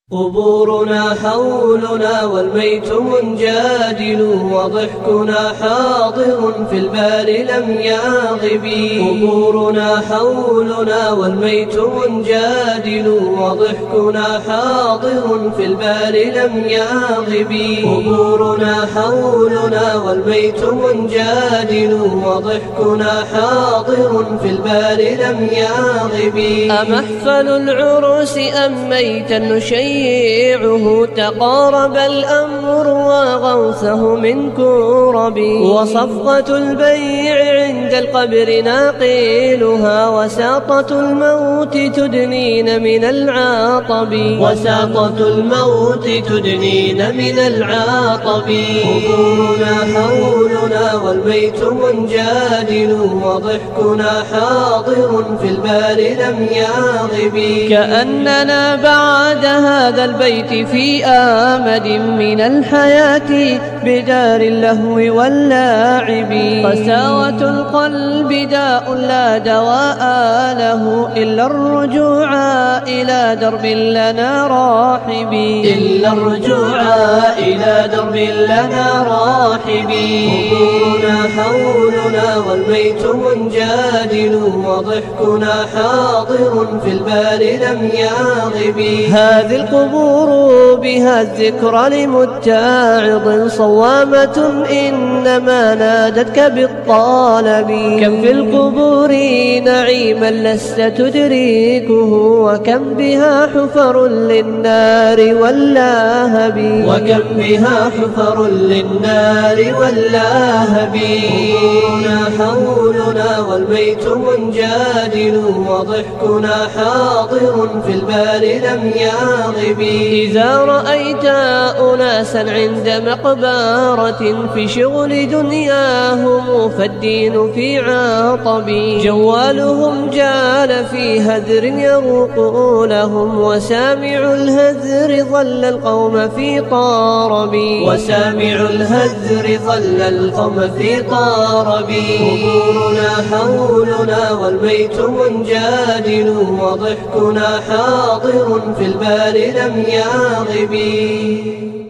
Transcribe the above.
قبورنا حولنا والميت منجادل وضحكنا حاضر في البال لم يغب. قبورنا حولنا والميت منجادل وضحكنا حاضر في البال لم يغب. قبورنا حولنا والميت منجادل وضحكنا حاضر في البال لم يغب. أمحفل العرس أم ميتا نشيعه تقارب الأمر وغوثه من كرب. وصفقة البيع عند القبر ناقيلها وساطة الموت تدنين من العاطب. وساطة الموت تدنين من العاطب. قبورنا حولنا والبيت منجادل وضحكنا حاضر في البال لم يغب. كأننا بعد هذا البيت في آمد من الحياة بدار اللهو واللاعب. قساوة القلب داء لا دواء له إلا الرجوع إلى درب لنا راحب. إلا الرجوع إلى درب لنا راحب. قبورنا حولنا والبيت منجادل وضحكنا حاضر في البال لم يغب. هذه القبور بها الذكرى لمتاعظ صوامة إنما نادتك بالطالب. كم في القبور نعيما لست تدريكه وكم بها حفر للنار واللهب. وكم بها حفر للنار واللهب. قبورنا حولنا والبيت منجادل وضحكنا حاضر في البال لم يغب. إذا رأيت أناسا عند مقبرة في شغل دنياهم فالدين في عطب. جوالهم جال في هذر يروق لهم وسامع الهذر ظل القوم في طارب. وسامع الهذر ظل القوم في طارب. قبورنا حولنا والبيت منجادل وضحكنا حاضر في البال لم يغب.